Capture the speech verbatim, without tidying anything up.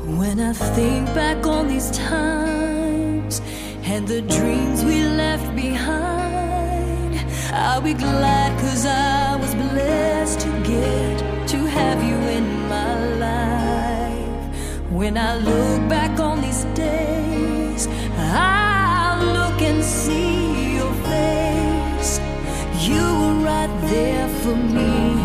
When I think back on these times and the dreams we left behind, I'll be glad 'cause I was blessed to get to have you in my life. When I look back on these days, I'll look and see your face. You were right there for me.